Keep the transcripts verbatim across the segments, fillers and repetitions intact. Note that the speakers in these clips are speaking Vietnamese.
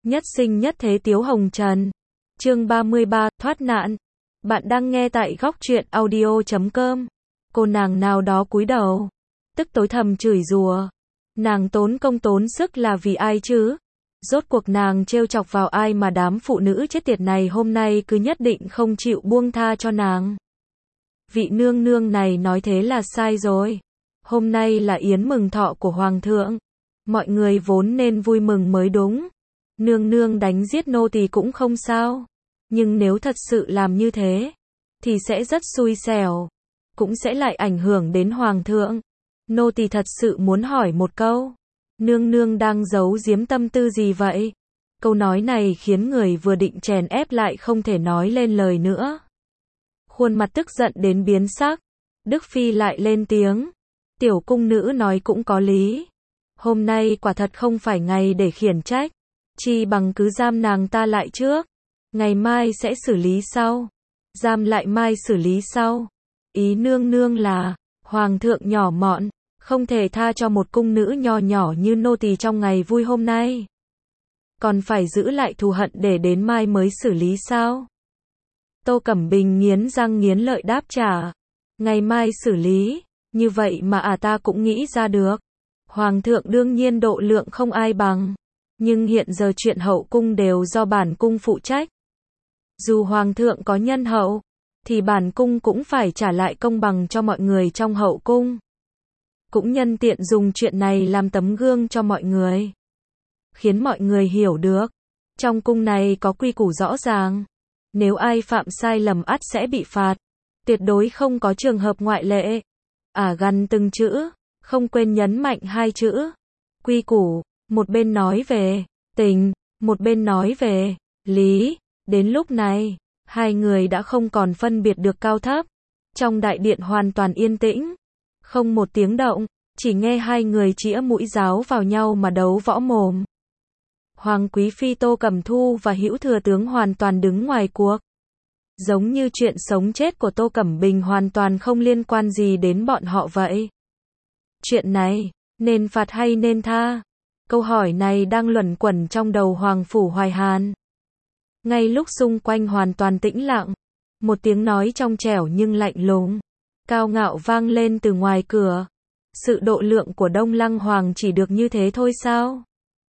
Nhất sinh nhất thế Tiếu Hồng Trần. Chương ba mươi ba, thoát nạn. Bạn đang nghe tại góc truyện audio chấm com. Cô nàng nào đó cúi đầu, tức tối thầm chửi rủa. Nàng tốn công tốn sức là vì ai chứ? Rốt cuộc nàng trêu chọc vào ai mà đám phụ nữ chết tiệt này hôm nay cứ nhất định không chịu buông tha cho nàng? Vị nương nương này nói thế là sai rồi. Hôm nay là yến mừng thọ của hoàng thượng. Mọi người vốn nên vui mừng mới đúng. Nương nương đánh giết nô tỳ cũng không sao. Nhưng nếu thật sự làm như thế, thì sẽ rất xui xẻo. Cũng sẽ lại ảnh hưởng đến hoàng thượng. Nô tỳ thật sự muốn hỏi một câu. Nương nương đang giấu giếm tâm tư gì vậy? Câu nói này khiến người vừa định chèn ép lại không thể nói lên lời nữa. Khuôn mặt tức giận đến biến sắc. Đức Phi lại lên tiếng. Tiểu cung nữ nói cũng có lý. Hôm nay quả thật không phải ngày để khiển trách. Chi bằng cứ giam nàng ta lại trước. Ngày mai sẽ xử lý sau. Giam lại mai xử lý sau. Ý nương nương là, hoàng thượng nhỏ mọn, không thể tha cho một cung nữ nho nhỏ như nô tỳ trong ngày vui hôm nay. Còn phải giữ lại thù hận để đến mai mới xử lý sao? Tô Cẩm Bình nghiến răng nghiến lợi đáp trả. Ngày mai xử lý, như vậy mà à ta cũng nghĩ ra được. Hoàng thượng đương nhiên độ lượng không ai bằng. Nhưng hiện giờ chuyện hậu cung đều do bản cung phụ trách. Dù hoàng thượng có nhân hậu, thì bản cung cũng phải trả lại công bằng cho mọi người trong hậu cung. Cũng nhân tiện dùng chuyện này làm tấm gương cho mọi người. Khiến mọi người hiểu được. Trong cung này có quy củ rõ ràng. Nếu ai phạm sai lầm ắt sẽ bị phạt. Tuyệt đối không có trường hợp ngoại lệ. À gằn từng chữ, không quên nhấn mạnh hai chữ. Quy củ, một bên nói về tình, một bên nói về lý. Đến lúc này, hai người đã không còn phân biệt được cao thấp. Trong đại điện hoàn toàn yên tĩnh. Không một tiếng động, chỉ nghe hai người chĩa mũi giáo vào nhau mà đấu võ mồm. Hoàng quý phi Tô Cẩm Thu và Hữu thừa tướng hoàn toàn đứng ngoài cuộc. Giống như chuyện sống chết của Tô Cẩm Bình hoàn toàn không liên quan gì đến bọn họ vậy. Chuyện này, nên phạt hay nên tha? Câu hỏi này đang luẩn quẩn trong đầu Hoàng phủ Hoài Hàn. Ngay lúc xung quanh hoàn toàn tĩnh lặng, một tiếng nói trong trẻo nhưng lạnh lùng, cao ngạo vang lên từ ngoài cửa. Sự độ lượng của Đông Lăng Hoàng chỉ được như thế thôi sao?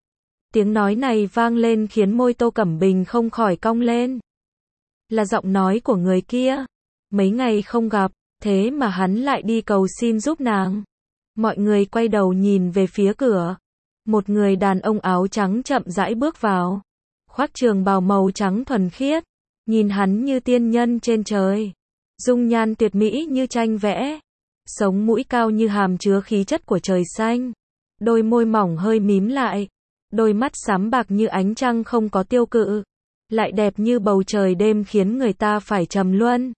Tiếng nói này vang lên khiến môi Tô Cẩm Bình không khỏi cong lên. Là giọng nói của người kia. Mấy ngày không gặp, thế mà hắn lại đi cầu xin giúp nàng. Mọi người quay đầu nhìn về phía cửa. Một người đàn ông áo trắng chậm rãi bước vào. Khoác trường bào màu trắng thuần khiết. Nhìn hắn như tiên nhân trên trời. Dung nhan tuyệt mỹ như tranh vẽ. Sống mũi cao như hàm chứa khí chất của trời xanh. Đôi môi mỏng hơi mím lại. Đôi mắt xám bạc như ánh trăng không có tiêu cự. Lại đẹp như bầu trời đêm khiến người ta phải trầm luân.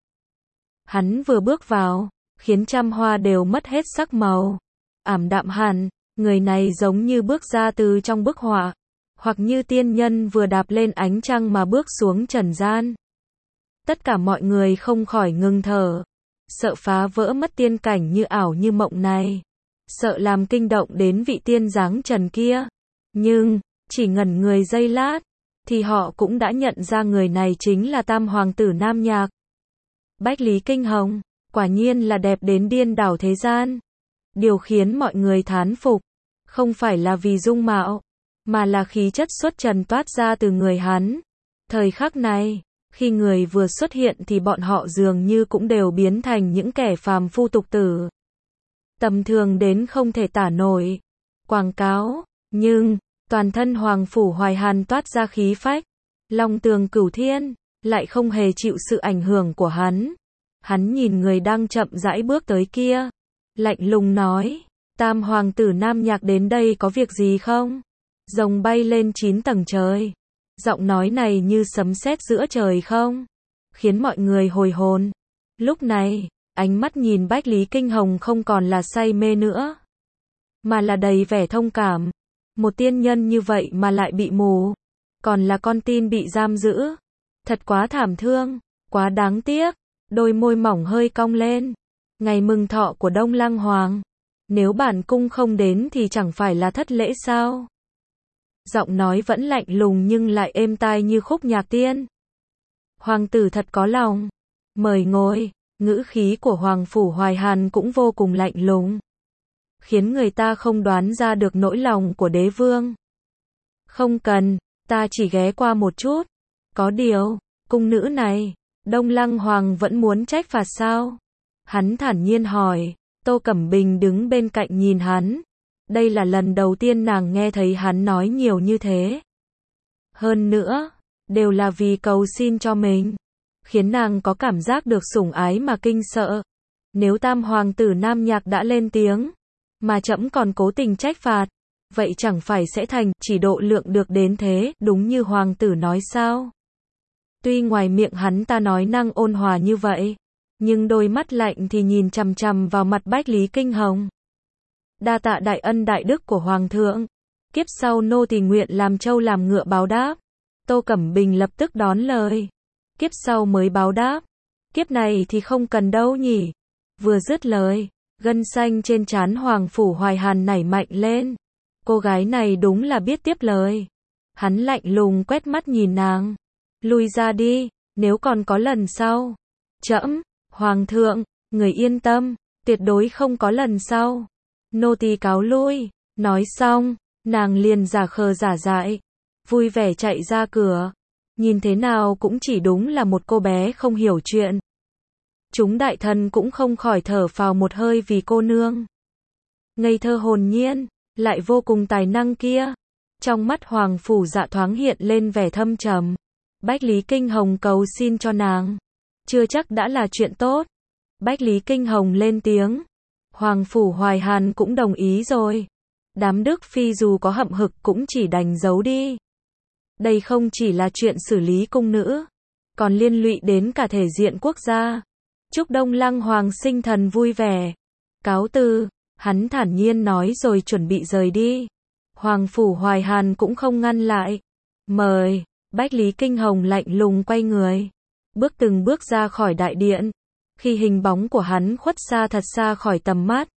Hắn vừa bước vào, khiến trăm hoa đều mất hết sắc màu. Ảm đạm hẳn, người này giống như bước ra từ trong bức họa. Hoặc như tiên nhân vừa đạp lên ánh trăng mà bước xuống trần gian. Tất cả mọi người không khỏi ngừng thở. Sợ phá vỡ mất tiên cảnh như ảo như mộng này. Sợ làm kinh động đến vị tiên dáng trần kia. Nhưng, chỉ ngẩn người giây lát, thì họ cũng đã nhận ra người này chính là tam hoàng tử Nam Nhạc. Bách Lý Kinh Hồng, quả nhiên là đẹp đến điên đảo thế gian. Điều khiến mọi người thán phục, không phải là vì dung mạo, mà là khí chất xuất trần toát ra từ người hắn. Thời khắc này, khi người vừa xuất hiện thì bọn họ dường như cũng đều biến thành những kẻ phàm phu tục tử. Tầm thường đến không thể tả nổi. Quảng cáo, nhưng, toàn thân Hoàng phủ Hoài Hàn toát ra khí phách. Long tường cửu thiên, lại không hề chịu sự ảnh hưởng của hắn. Hắn nhìn người đang chậm rãi bước tới kia. Lạnh lùng nói, tam hoàng tử Nam Nhạc đến đây có việc gì không? Rồng bay lên chín tầng trời. Giọng nói này như sấm sét giữa trời không? Khiến mọi người hồi hồn. Lúc này, ánh mắt nhìn Bách Lý Kinh Hồng không còn là say mê nữa. Mà là đầy vẻ thông cảm. Một tiên nhân như vậy mà lại bị mù. Còn là con tin bị giam giữ. Thật quá thảm thương, quá đáng tiếc. Đôi môi mỏng hơi cong lên. Ngày mừng thọ của Đông Lăng Hoàng. Nếu bản cung không đến thì chẳng phải là thất lễ sao? giọng nói vẫn lạnh lùng nhưng lại êm tai như khúc nhạc tiên. Hoàng tử thật có lòng, mời ngồi. Ngữ khí của Hoàng Phủ Hoài Hàn cũng vô cùng lạnh lùng, khiến người ta không đoán ra được nỗi lòng của đế vương. Không cần, ta chỉ ghé qua một chút. Có điều, cung nữ này, Đông Lăng Hoàng vẫn muốn trách phạt sao? Hắn thản nhiên hỏi. Tô Cẩm Bình đứng bên cạnh nhìn hắn. Đây là lần đầu tiên nàng nghe thấy hắn nói nhiều như thế. Hơn nữa, đều là vì cầu xin cho mình, khiến nàng có cảm giác được sủng ái mà kinh sợ. Nếu tam hoàng tử Nam Nhạc đã lên tiếng, mà trẫm còn cố tình trách phạt, vậy chẳng phải sẽ thành chỉ độ lượng được đến thế, đúng như hoàng tử nói sao? Tuy ngoài miệng hắn ta nói năng ôn hòa như vậy, nhưng đôi mắt lạnh thì nhìn chằm chằm vào mặt Bách Lý Kinh Hồng. Đa tạ đại ân đại đức của hoàng thượng, kiếp sau nô tỳ nguyện làm trâu làm ngựa báo đáp. Tô Cẩm Bình lập tức đón lời. Kiếp sau mới báo đáp, kiếp này thì không cần đâu nhỉ. Vừa dứt lời, gân xanh trên trán Hoàng Phủ Hoài Hàn nảy mạnh lên. Cô gái này đúng là biết tiếp lời. Hắn lạnh lùng quét mắt nhìn nàng. Lui ra đi, nếu còn có lần sau. Trẫm, Hoàng thượng, người yên tâm, tuyệt đối không có lần sau. Nô tỳ cáo lui. Nói xong, nàng liền giả khờ giả dại, vui vẻ chạy ra cửa. Nhìn thế nào cũng chỉ đúng là một cô bé không hiểu chuyện. Chúng đại thần cũng không khỏi thở phào một hơi vì cô nương ngây thơ hồn nhiên, lại vô cùng tài năng kia. Trong mắt Hoàng Phủ Dạ thoáng hiện lên vẻ thâm trầm. Bách Lý Kinh Hồng cầu xin cho nàng, chưa chắc đã là chuyện tốt. Bách Lý Kinh Hồng lên tiếng. Hoàng Phủ Hoài Hàn cũng đồng ý rồi. Đám Đức Phi dù có hậm hực cũng chỉ đành giấu đi. Đây không chỉ là chuyện xử lý cung nữ, còn liên lụy đến cả thể diện quốc gia. Chúc Đông Lăng Hoàng sinh thần vui vẻ. Cáo từ, hắn thản nhiên nói rồi chuẩn bị rời đi. Hoàng Phủ Hoài Hàn cũng không ngăn lại. Mời. Bách Lý Kinh Hồng lạnh lùng quay người, bước từng bước ra khỏi đại điện. Khi hình bóng của hắn khuất xa thật xa khỏi tầm mắt,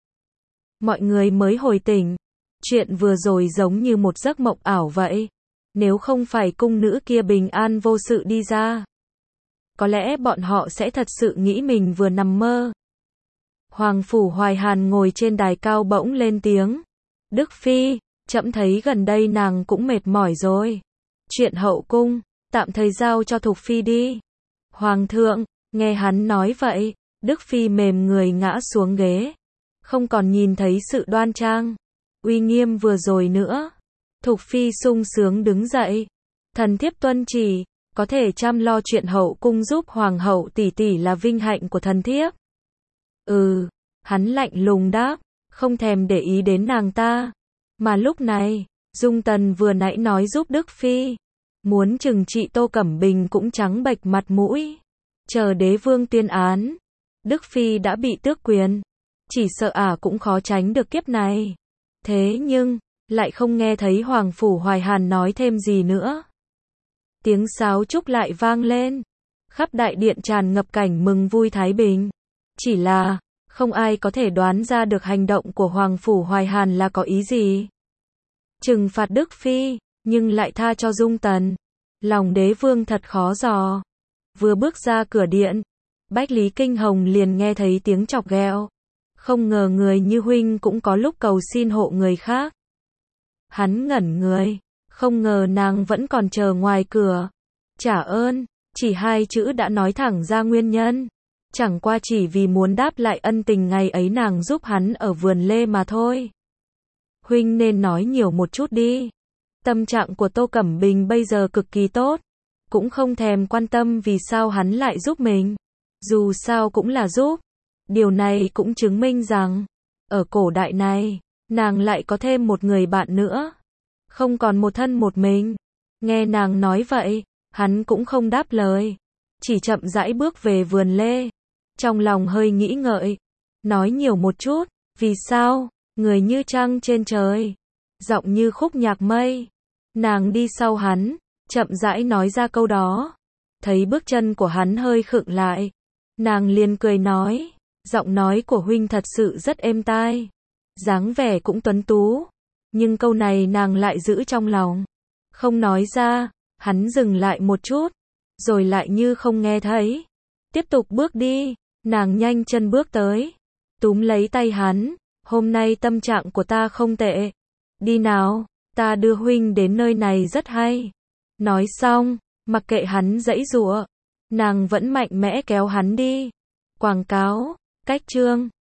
mọi người mới hồi tỉnh. Chuyện vừa rồi giống như một giấc mộng ảo vậy. Nếu không phải cung nữ kia bình an vô sự đi ra, có lẽ bọn họ sẽ thật sự nghĩ mình vừa nằm mơ. Hoàng Phủ Hoài Hàn ngồi trên đài cao bỗng lên tiếng. Đức Phi, trẫm thấy gần đây nàng cũng mệt mỏi rồi. Chuyện hậu cung, tạm thời giao cho Thục Phi đi. Hoàng thượng, nghe hắn nói vậy, Đức Phi mềm người ngã xuống ghế. Không còn nhìn thấy sự đoan trang, uy nghiêm vừa rồi nữa. Thục Phi sung sướng đứng dậy. Thần thiếp tuân chỉ, có thể chăm lo chuyện hậu cung giúp hoàng hậu tỷ tỷ là vinh hạnh của thần thiếp. Ừ, hắn lạnh lùng đáp, không thèm để ý đến nàng ta. Mà lúc này, Dung Tần vừa nãy nói giúp Đức Phi, muốn trừng trị Tô Cẩm Bình cũng trắng bệch mặt mũi. Chờ đế vương tuyên án, Đức Phi đã bị tước quyền, chỉ sợ ả cũng khó tránh được kiếp này. Thế nhưng, lại không nghe thấy Hoàng Phủ Hoài Hàn nói thêm gì nữa. Tiếng sáo trúc lại vang lên, khắp đại điện tràn ngập cảnh mừng vui thái bình. Chỉ là, không ai có thể đoán ra được hành động của Hoàng Phủ Hoài Hàn là có ý gì. Trừng phạt Đức Phi, nhưng lại tha cho Dung Tần. Lòng đế vương thật khó dò. Vừa bước ra cửa điện, Bách Lý Kinh Hồng liền nghe thấy tiếng chọc ghẹo. Không ngờ người như huynh cũng có lúc cầu xin hộ người khác. Hắn ngẩn người, không ngờ nàng vẫn còn chờ ngoài cửa. Trả ơn, chỉ hai chữ đã nói thẳng ra nguyên nhân. Chẳng qua chỉ vì muốn đáp lại ân tình ngày ấy nàng giúp hắn ở vườn lê mà thôi. Huynh nên nói nhiều một chút đi. Tâm trạng của Tô Cẩm Bình bây giờ cực kỳ tốt, cũng không thèm quan tâm vì sao hắn lại giúp mình. Dù sao cũng là giúp. Điều này cũng chứng minh rằng, ở cổ đại này, nàng lại có thêm một người bạn nữa. Không còn một thân một mình. Nghe nàng nói vậy, hắn cũng không đáp lời, chỉ chậm rãi bước về vườn lê. Trong lòng hơi nghĩ ngợi, nói nhiều một chút, vì sao, người như trăng trên trời, giọng như khúc nhạc mây. Nàng đi sau hắn, chậm rãi nói ra câu đó. Thấy bước chân của hắn hơi khựng lại, nàng liền cười nói, giọng nói của huynh thật sự rất êm tai, dáng vẻ cũng tuấn tú. Nhưng câu này nàng lại giữ trong lòng. không nói ra, hắn dừng lại một chút, rồi lại như không nghe thấy. Tiếp tục bước đi, nàng nhanh chân bước tới, túm lấy tay hắn, hôm nay tâm trạng của ta không tệ. Đi nào, ta đưa huynh đến nơi này rất hay. Nói xong, mặc kệ hắn giãy giụa, nàng vẫn mạnh mẽ kéo hắn đi. Quảng cáo, cách chương